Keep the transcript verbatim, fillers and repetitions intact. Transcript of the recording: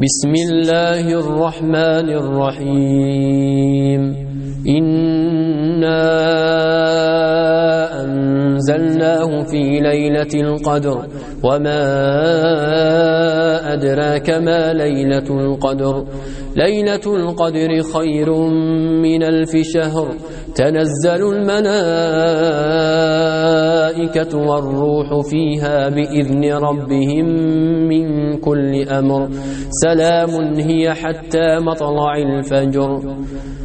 بسم الله الرحمن الرحيم إنا أنزلناه في ليلة القدر وما أدراك ما ليلة القدر ليلة القدر خير من ألف شهر تنزل الملائكة والروح فيها بإذن ربهم من كل أمر سلام هي حتى مطلع الفجر